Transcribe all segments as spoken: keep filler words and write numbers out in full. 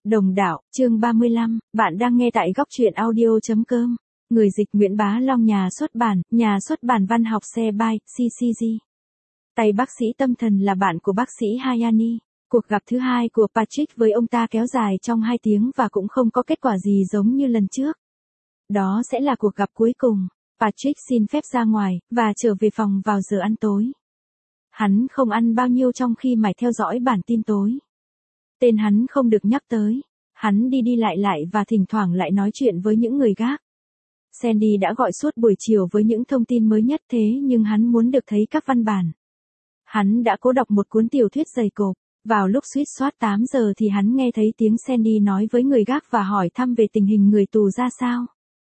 Đồng đạo, chương ba mươi lăm, bạn đang nghe tại góc truyện audio.com. Người dịch Nguyễn Bá Long, nhà xuất bản, nhà xuất bản văn học xe by, xê xê giê. Tay bác sĩ tâm thần là bạn của bác sĩ Hayani. Cuộc gặp thứ hai của Patrick với ông ta kéo dài trong hai tiếng và cũng không có kết quả gì giống như lần trước. Đó sẽ là cuộc gặp cuối cùng. Patrick xin phép ra ngoài, và trở về phòng vào giờ ăn tối. Hắn không ăn bao nhiêu trong khi mải theo dõi bản tin tối. Tên hắn không được nhắc tới. Hắn đi đi lại lại và thỉnh thoảng lại nói chuyện với những người gác. Sandy đã gọi suốt buổi chiều với những thông tin mới nhất, thế nhưng hắn muốn được thấy các văn bản. Hắn đã cố đọc một cuốn tiểu thuyết dày cộp. Vào lúc suýt soát tám giờ thì hắn nghe thấy tiếng Sandy nói với người gác và hỏi thăm về tình hình người tù ra sao.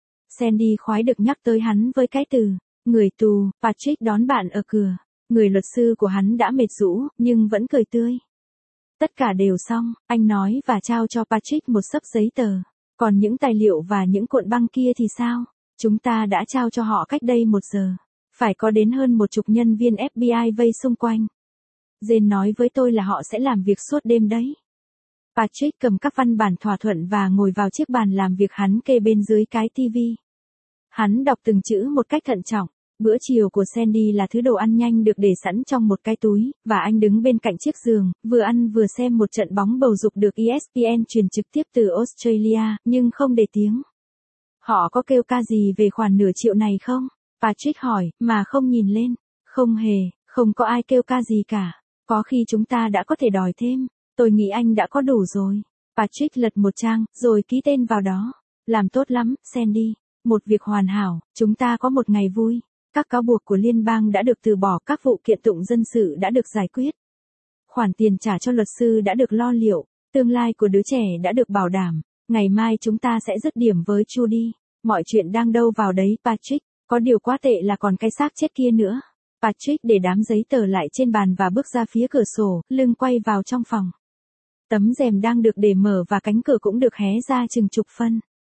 Sandy khoái được nhắc tới hắn với cái từ, người tù. Patrick đón bạn ở cửa. Người luật sư của hắn đã mệt rũ, nhưng vẫn cười tươi. Tất cả đều xong, anh nói và trao cho Patrick một xấp giấy tờ. Còn những tài liệu và những cuộn băng kia thì sao? Chúng ta đã trao cho họ cách đây một giờ. Phải có đến hơn một chục nhân viên ép bê i vây xung quanh. Jane nói với tôi là họ sẽ làm việc suốt đêm đấy. Patrick cầm các văn bản thỏa thuận và ngồi vào chiếc bàn làm việc hắn kê bên dưới cái tivi. Hắn đọc từng chữ một cách thận trọng. Bữa chiều của Sandy là thứ đồ ăn nhanh được để sẵn trong một cái túi, và anh đứng bên cạnh chiếc giường, vừa ăn vừa xem một trận bóng bầu dục được e ét pê en truyền trực tiếp từ Australia, nhưng không để tiếng. Họ có kêu ca gì về khoản nửa triệu này không? Patrick hỏi, mà không nhìn lên. Không hề, không có ai kêu ca gì cả. Có khi chúng ta đã có thể đòi thêm. Tôi nghĩ anh đã có đủ rồi. Patrick lật một trang, rồi ký tên vào đó. Làm tốt lắm, Sandy. Một việc hoàn hảo, chúng ta có một ngày vui. Các cáo buộc của liên bang đã được từ bỏ, các vụ kiện tụng dân sự đã được giải quyết. Khoản tiền trả cho luật sư đã được lo liệu, tương lai của đứa trẻ đã được bảo đảm. Ngày mai chúng ta sẽ dứt điểm với Judy. Mọi chuyện đang đâu vào đấy, Patrick. Có điều quá tệ là còn cái xác chết kia nữa. Patrick để đám giấy tờ lại trên bàn và bước ra phía cửa sổ, lưng quay vào trong phòng. Tấm rèm đang được để mở và cánh cửa cũng được hé ra chừng chục phân.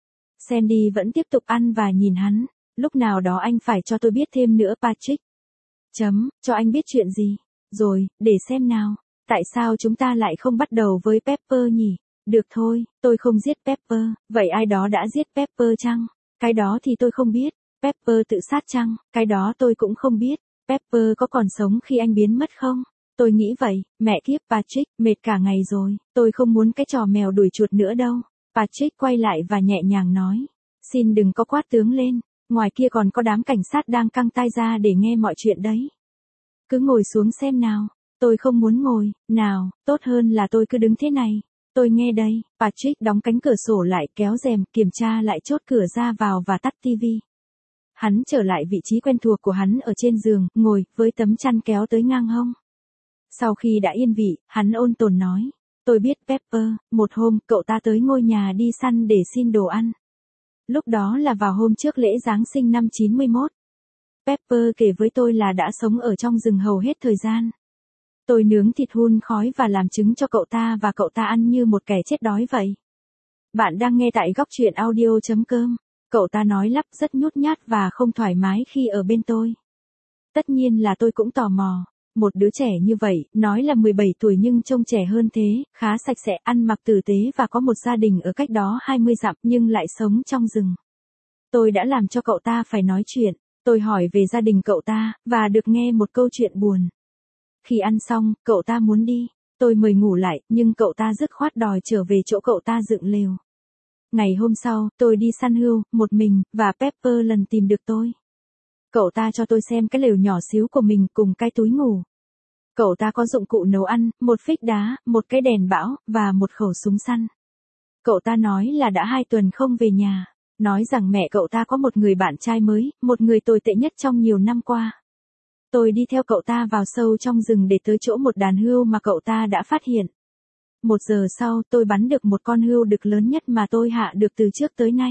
Sandy vẫn tiếp tục ăn và nhìn hắn. Lúc nào đó anh phải cho tôi biết thêm nữa, Patrick. Chấm, cho anh biết chuyện gì? Rồi, để xem nào. Tại sao chúng ta lại không bắt đầu với Pepper nhỉ? Được thôi, tôi không giết Pepper. Vậy ai đó đã giết Pepper chăng? Cái đó thì tôi không biết. Pepper tự sát chăng? Cái đó tôi cũng không biết. Pepper có còn sống khi anh biến mất không? Tôi nghĩ vậy. Mẹ kiếp, Patrick, mệt cả ngày rồi. Tôi không muốn cái trò mèo đuổi chuột nữa đâu. Patrick quay lại và nhẹ nhàng nói. Xin đừng có quát tướng lên. Ngoài kia còn có đám cảnh sát đang căng tai ra để nghe mọi chuyện đấy. Cứ ngồi xuống xem nào. Tôi không muốn ngồi. Nào, tốt hơn là tôi cứ đứng thế này. Tôi nghe đây. Patrick đóng cánh cửa sổ lại, kéo rèm, kiểm tra lại chốt cửa ra vào và tắt tivi. Hắn trở lại vị trí quen thuộc của hắn ở trên giường, ngồi, với tấm chăn kéo tới ngang hông. Sau khi đã yên vị, hắn ôn tồn nói. Tôi biết Pepper, một hôm, cậu ta tới ngôi nhà đi săn để xin đồ ăn. Lúc đó là vào hôm trước lễ Giáng sinh năm chín mươi mốt. Pepper kể với tôi là đã sống ở trong rừng hầu hết thời gian. Tôi nướng thịt hun khói và làm trứng cho cậu ta và cậu ta ăn như một kẻ chết đói vậy. Bạn đang nghe tại góc truyện audio.com. Cậu ta nói lắp rất nhút nhát và không thoải mái khi ở bên tôi. Tất nhiên là tôi cũng tò mò. Một đứa trẻ như vậy, nói là mười bảy tuổi nhưng trông trẻ hơn thế, khá sạch sẽ, ăn mặc tử tế và có một gia đình ở cách đó hai mươi dặm nhưng lại sống trong rừng. Tôi đã làm cho cậu ta phải nói chuyện. Tôi hỏi về gia đình cậu ta, và được nghe một câu chuyện buồn. Khi ăn xong, cậu ta muốn đi. Tôi mời ngủ lại, nhưng cậu ta dứt khoát đòi trở về chỗ cậu ta dựng lều. Ngày hôm sau, tôi đi săn hươu, một mình, và Pepper lần tìm được tôi. Cậu ta cho tôi xem cái lều nhỏ xíu của mình cùng cái túi ngủ. Cậu ta có dụng cụ nấu ăn, một phích đá, một cái đèn bão, và một khẩu súng săn. Cậu ta nói là đã hai tuần không về nhà. Nói rằng mẹ cậu ta có một người bạn trai mới, một người tồi tệ nhất trong nhiều năm qua. Tôi đi theo cậu ta vào sâu trong rừng để tới chỗ một đàn hươu mà cậu ta đã phát hiện. Một giờ sau, tôi bắn được một con hươu đực lớn nhất mà tôi hạ được từ trước tới nay.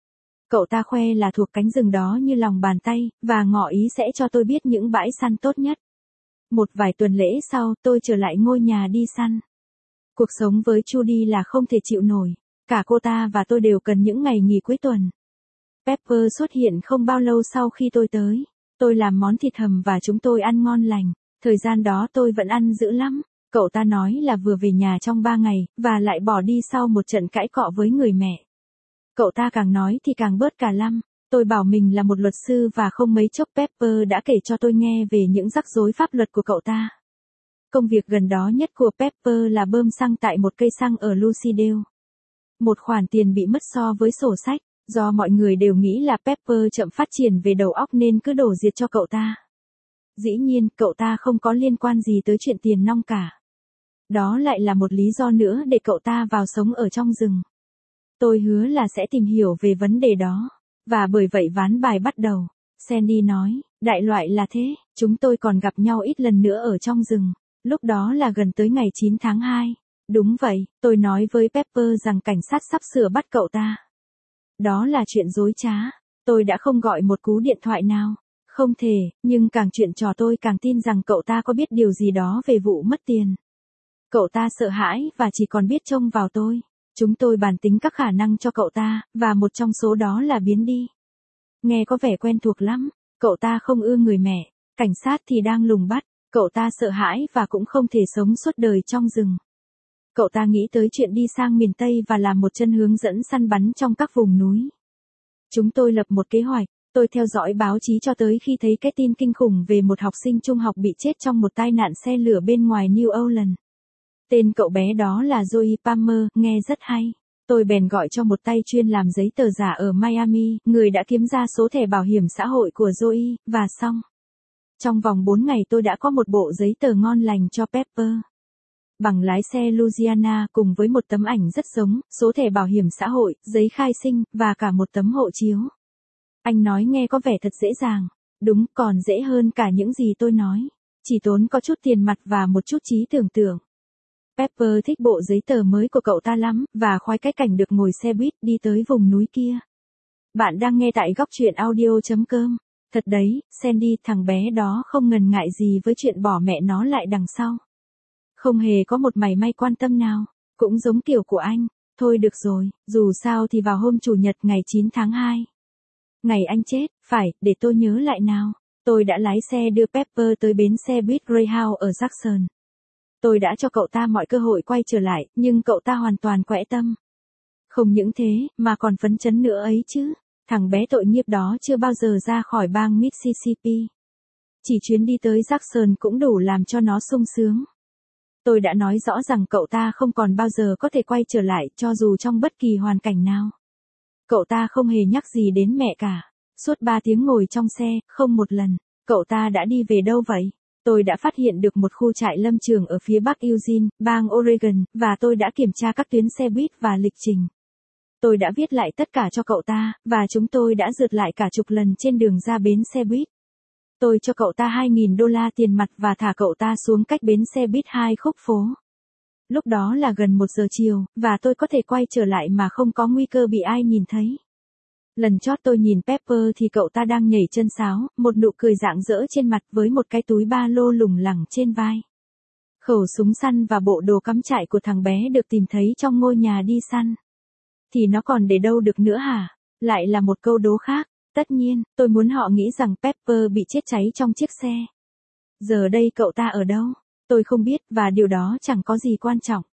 Cậu ta khoe là thuộc cánh rừng đó như lòng bàn tay, và ngỏ ý sẽ cho tôi biết những bãi săn tốt nhất. Một vài tuần lễ sau, tôi trở lại ngôi nhà đi săn. Cuộc sống với Judy là không thể chịu nổi. Cả cô ta và tôi đều cần những ngày nghỉ cuối tuần. Pepper xuất hiện không bao lâu sau khi tôi tới. Tôi làm món thịt hầm và chúng tôi ăn ngon lành. Thời gian đó tôi vẫn ăn dữ lắm. Cậu ta nói là vừa về nhà trong ba ngày, và lại bỏ đi sau một trận cãi cọ với người mẹ. Cậu ta càng nói thì càng bớt cả lăm. Tôi bảo mình là một luật sư và không mấy chốc Pepper đã kể cho tôi nghe về những rắc rối pháp luật của cậu ta. Công việc gần đó nhất của Pepper là bơm xăng tại một cây xăng ở Lucydale. Một khoản tiền bị mất so với sổ sách, do mọi người đều nghĩ là Pepper chậm phát triển về đầu óc nên cứ đổ diệt cho cậu ta. Dĩ nhiên, cậu ta không có liên quan gì tới chuyện tiền nong cả. Đó lại là một lý do nữa để cậu ta vào sống ở trong rừng. Tôi hứa là sẽ tìm hiểu về vấn đề đó. Và bởi vậy ván bài bắt đầu. Sandy nói, đại loại là thế, chúng tôi còn gặp nhau ít lần nữa ở trong rừng. Lúc đó là gần tới ngày chín tháng hai. Đúng vậy, tôi nói với Pepper rằng cảnh sát sắp sửa bắt cậu ta. Đó là chuyện dối trá. Tôi đã không gọi một cú điện thoại nào. Không thể, nhưng càng chuyện trò tôi càng tin rằng cậu ta có biết điều gì đó về vụ mất tiền. Cậu ta sợ hãi và chỉ còn biết trông vào tôi. Chúng tôi bàn tính các khả năng cho cậu ta, và một trong số đó là biến đi. Nghe có vẻ quen thuộc lắm, cậu ta không ưa người mẹ, cảnh sát thì đang lùng bắt, cậu ta sợ hãi và cũng không thể sống suốt đời trong rừng. Cậu ta nghĩ tới chuyện đi sang miền Tây và làm một chân hướng dẫn săn bắn trong các vùng núi. Chúng tôi lập một kế hoạch, tôi theo dõi báo chí cho tới khi thấy cái tin kinh khủng về một học sinh trung học bị chết trong một tai nạn xe lửa bên ngoài New Orleans. Tên cậu bé đó là Joey Palmer, nghe rất hay. Tôi bèn gọi cho một tay chuyên làm giấy tờ giả ở Miami, người đã kiếm ra số thẻ bảo hiểm xã hội của Joey, và xong. Trong vòng bốn ngày tôi đã có một bộ giấy tờ ngon lành cho Pepper. Bằng lái xe Louisiana cùng với một tấm ảnh rất giống, số thẻ bảo hiểm xã hội, giấy khai sinh, và cả một tấm hộ chiếu. Anh nói nghe có vẻ thật dễ dàng. Đúng, còn dễ hơn cả những gì tôi nói. Chỉ tốn có chút tiền mặt và một chút trí tưởng tượng. Pepper thích bộ giấy tờ mới của cậu ta lắm, và khoái cái cảnh được ngồi xe buýt đi tới vùng núi kia. Bạn đang nghe tại góc truyện audio chấm com. Thật đấy, Sandy, thằng bé đó không ngần ngại gì với chuyện bỏ mẹ nó lại đằng sau. Không hề có một mảy may quan tâm nào, cũng giống kiểu của anh. Thôi được rồi, dù sao thì vào hôm Chủ nhật ngày chín tháng hai. Ngày anh chết, phải, để tôi nhớ lại nào. Tôi đã lái xe đưa Pepper tới bến xe buýt Greyhound ở Jackson. Tôi đã cho cậu ta mọi cơ hội quay trở lại, nhưng cậu ta hoàn toàn quẽ tâm. Không những thế, mà còn phấn chấn nữa ấy chứ. Thằng bé tội nghiệp đó chưa bao giờ ra khỏi bang Mississippi. Chỉ chuyến đi tới Jackson cũng đủ làm cho nó sung sướng. Tôi đã nói rõ rằng cậu ta không còn bao giờ có thể quay trở lại, cho dù trong bất kỳ hoàn cảnh nào. Cậu ta không hề nhắc gì đến mẹ cả. Suốt ba tiếng ngồi trong xe, không một lần. Cậu ta đã đi về đâu vậy? Tôi đã phát hiện được một khu trại lâm trường ở phía bắc Eugene, bang Oregon, và tôi đã kiểm tra các tuyến xe buýt và lịch trình. Tôi đã viết lại tất cả cho cậu ta, và chúng tôi đã rượt lại cả chục lần trên đường ra bến xe buýt. Tôi cho cậu ta hai nghìn đô la tiền mặt và thả cậu ta xuống cách bến xe buýt hai khúc phố. Lúc đó là gần một giờ chiều, và tôi có thể quay trở lại mà không có nguy cơ bị ai nhìn thấy. Lần chót tôi nhìn Pepper thì cậu ta đang nhảy chân sáo, một nụ cười rạng rỡ trên mặt với một cái túi ba lô lủng lẳng trên vai. Khẩu súng săn và bộ đồ cắm trại của thằng bé được tìm thấy trong ngôi nhà đi săn. Thì nó còn để đâu được nữa hả? Lại là một câu đố khác. Tất nhiên, tôi muốn họ nghĩ rằng Pepper bị chết cháy trong chiếc xe. Giờ đây cậu ta ở đâu? Tôi không biết, và điều đó chẳng có gì quan trọng.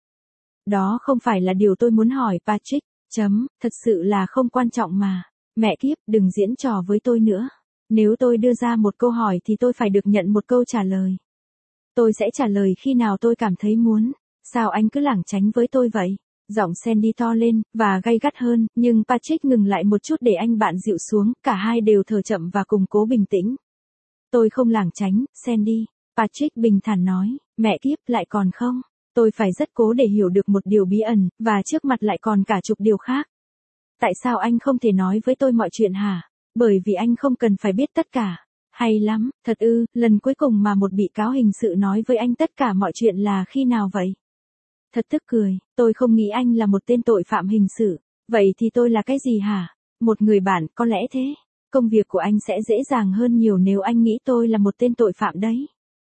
Đó không phải là điều tôi muốn hỏi Patrick. Chấm, thật sự là không quan trọng mà. Mẹ kiếp, đừng diễn trò với tôi nữa. Nếu tôi đưa ra một câu hỏi thì tôi phải được nhận một câu trả lời. Tôi sẽ trả lời khi nào tôi cảm thấy muốn. Sao anh cứ lảng tránh với tôi vậy? Giọng Sandy to lên, và gay gắt hơn, nhưng Patrick ngừng lại một chút để anh bạn dịu xuống, cả hai đều thở chậm và cùng cố bình tĩnh. Tôi không lảng tránh, Sandy. Patrick bình thản nói, mẹ kiếp lại còn không? Tôi phải rất cố để hiểu được một điều bí ẩn, và trước mặt lại còn cả chục điều khác. Tại sao anh không thể nói với tôi mọi chuyện hả? Bởi vì anh không cần phải biết tất cả. Hay lắm, thật ư, lần cuối cùng mà một bị cáo hình sự nói với anh tất cả mọi chuyện là khi nào vậy? Thật tức cười, tôi không nghĩ anh là một tên tội phạm hình sự. Vậy thì tôi là cái gì hả? Một người bạn, có lẽ thế. Công việc của anh sẽ dễ dàng hơn nhiều nếu anh nghĩ tôi là một tên tội phạm đấy.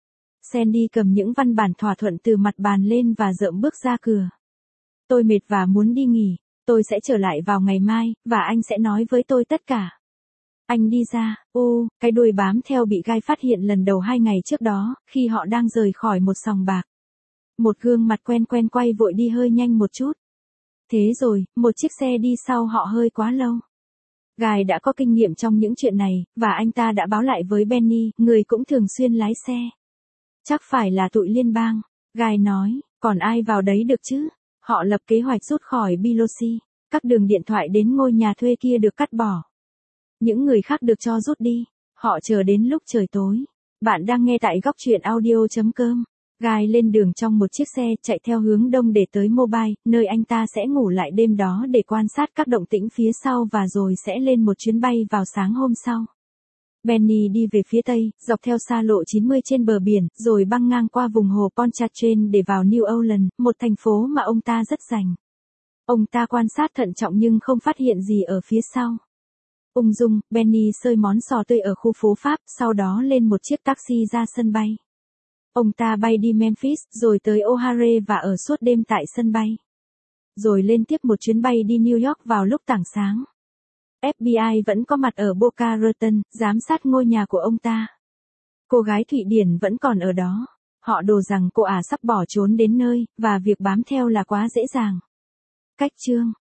Sandy cầm những văn bản thỏa thuận từ mặt bàn lên và dợm bước ra cửa. Tôi mệt và muốn đi nghỉ. Tôi sẽ trở lại vào ngày mai, và anh sẽ nói với tôi tất cả. Anh đi ra, ô, cái đuôi bám theo bị gai phát hiện lần đầu hai ngày trước đó, khi họ đang rời khỏi một sòng bạc. Một gương mặt quen quen quay vội đi hơi nhanh một chút. Thế rồi, một chiếc xe đi sau họ hơi quá lâu. Guy đã có kinh nghiệm trong những chuyện này, và anh ta đã báo lại với Benny, người cũng thường xuyên lái xe. Chắc phải là tụi liên bang. Guy nói, còn ai vào đấy được chứ? Họ lập kế hoạch rút khỏi Biloxi. Các đường điện thoại đến ngôi nhà thuê kia được cắt bỏ. Những người khác được cho rút đi. Họ chờ đến lúc trời tối. Bạn đang nghe tại góc truyện audio chấm com. Guy lên đường trong một chiếc xe chạy theo hướng đông để tới Mobile, nơi anh ta sẽ ngủ lại đêm đó để quan sát các động tĩnh phía sau và rồi sẽ lên một chuyến bay vào sáng hôm sau. Benny đi về phía tây, dọc theo xa lộ chín mươi trên bờ biển, rồi băng ngang qua vùng hồ Pontchartrain để vào New Orleans, một thành phố mà ông ta rất rành. Ông ta quan sát thận trọng nhưng không phát hiện gì ở phía sau. Ung dung, Benny xơi món sò tươi ở khu phố Pháp, sau đó lên một chiếc taxi ra sân bay. Ông ta bay đi Memphis, rồi tới O'Hare và ở suốt đêm tại sân bay. Rồi lên tiếp một chuyến bay đi New York vào lúc tảng sáng. ép bê i vẫn có mặt ở Boca Raton, giám sát ngôi nhà của ông ta. Cô gái Thụy Điển vẫn còn ở đó. Họ đồ rằng cô ả sắp bỏ trốn đến nơi, và việc bám theo là quá dễ dàng. Cách chương